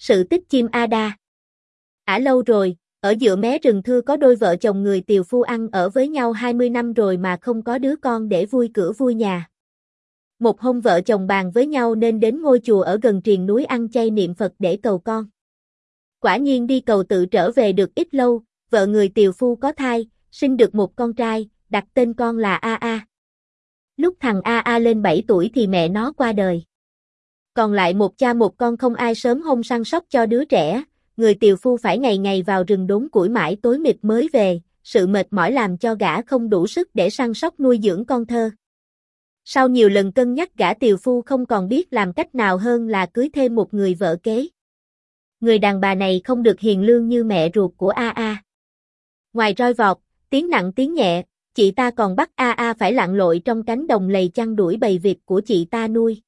Sự tích chim Ada. Lâu rồi, ở dựa mé rừng thưa có đôi vợ chồng người tiều phu ăn ở với nhau 20 năm rồi mà không có đứa con để vui cửa vui nhà. Một hôm vợ chồng bàn với nhau nên đến ngôi chùa ở gần triền núi ăn chay niệm Phật để cầu con. Quả nhiên đi cầu tự trở về được ít lâu, vợ người tiều phu có thai, sinh được một con trai, đặt tên con là A. Lúc thằng A lên 7 tuổi thì mẹ nó qua đời. Còn lại một cha một con không ai sớm hôm săn sóc cho đứa trẻ, người tiều phu phải ngày ngày vào rừng đốn củi mãi tối mịt mới về, sự mệt mỏi làm cho gã không đủ sức để săn sóc nuôi dưỡng con thơ. Sau nhiều lần cân nhắc gã tiều phu không còn biết làm cách nào hơn là cưới thêm một người vợ kế. Người đàn bà này không được hiền lương như mẹ ruột của A. Ngoài roi vọt, tiếng nặng tiếng nhẹ, chị ta còn bắt A phải lặn lội trong cánh đồng lầy chăn đuổi bầy vịt của chị ta nuôi.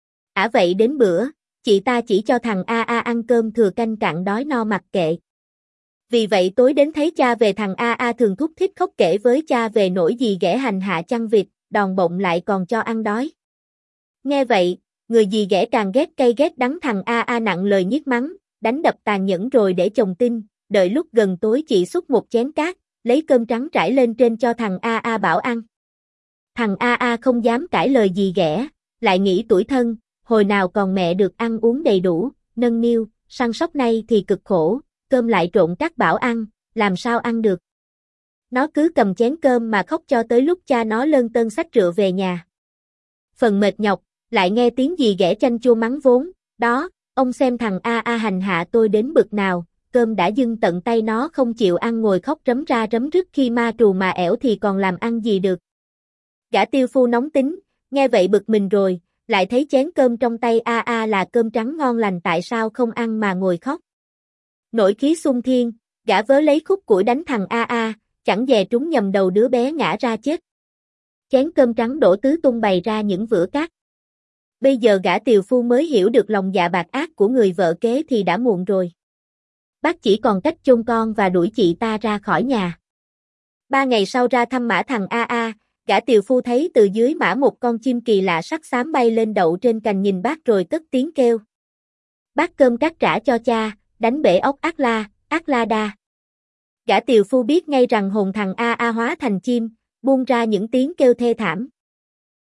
Vậy đến bữa, chị ta chỉ cho thằng A ăn cơm thừa canh cặn đói no mặc kệ. Vì vậy tối đến thấy cha về thằng A thường thúc thích khóc kể với cha về nỗi dì ghẻ hành hạ chăn vịt, đòn bụng lại còn cho ăn đói. Nghe vậy, người dì ghẻ càng ghét cay ghét đắng thằng A nặng lời nhiếc mắng, đánh đập tàn nhẫn rồi để chồng tin, đợi lúc gần tối chị xúc một chén cát, lấy cơm trắng trải lên trên cho thằng A bảo ăn. Thằng A không dám cãi lời dì ghẻ, lại nghĩ tủi thân, hồi nào còn mẹ được ăn uống đầy đủ, nâng niu, săn sóc nay thì cực khổ, cơm lại trộn cát bảo ăn, làm sao ăn được. Nó cứ cầm chén cơm mà khóc cho tới lúc cha nó lơn tơn xách rượu về nhà. Phần mệt nhọc, lại nghe tiếng dì ghẻ chanh chua mắng vốn, đó, ông xem thằng A hành hạ tôi đến bực nào, cơm đã dưng tận tay nó không chịu ăn ngồi khóc rấm ra rấm rứt khi ma trù mà ẻo thì còn làm ăn gì được. Gã tiều phu nóng tính, nghe vậy bực mình rồi, lại thấy chén cơm trong tay A là cơm trắng ngon lành tại sao không ăn mà ngồi khóc. Nổi khí xung thiên, gã vớ lấy khúc củi đánh thằng A, chẳng dè trúng nhầm đầu đứa bé ngã ra chết. Chén cơm trắng đổ tứ tung bày ra những vữa cát. Bây giờ gã tiều phu mới hiểu được lòng dạ bạc ác của người vợ kế thì đã muộn rồi. Bác chỉ còn cách chôn con và đuổi chị ta ra khỏi nhà. 3 ngày sau ra thăm mã thằng A, gã tiều phu thấy từ dưới mã một con chim kỳ lạ sắc xám bay lên đậu trên cành nhìn bác rồi cất tiếng kêu. Bác cơm cát trả cho cha, đánh bể ốc ác la đa. Gã tiều phu biết ngay rằng hồn thằng A hóa thành chim, buông ra những tiếng kêu thê thảm.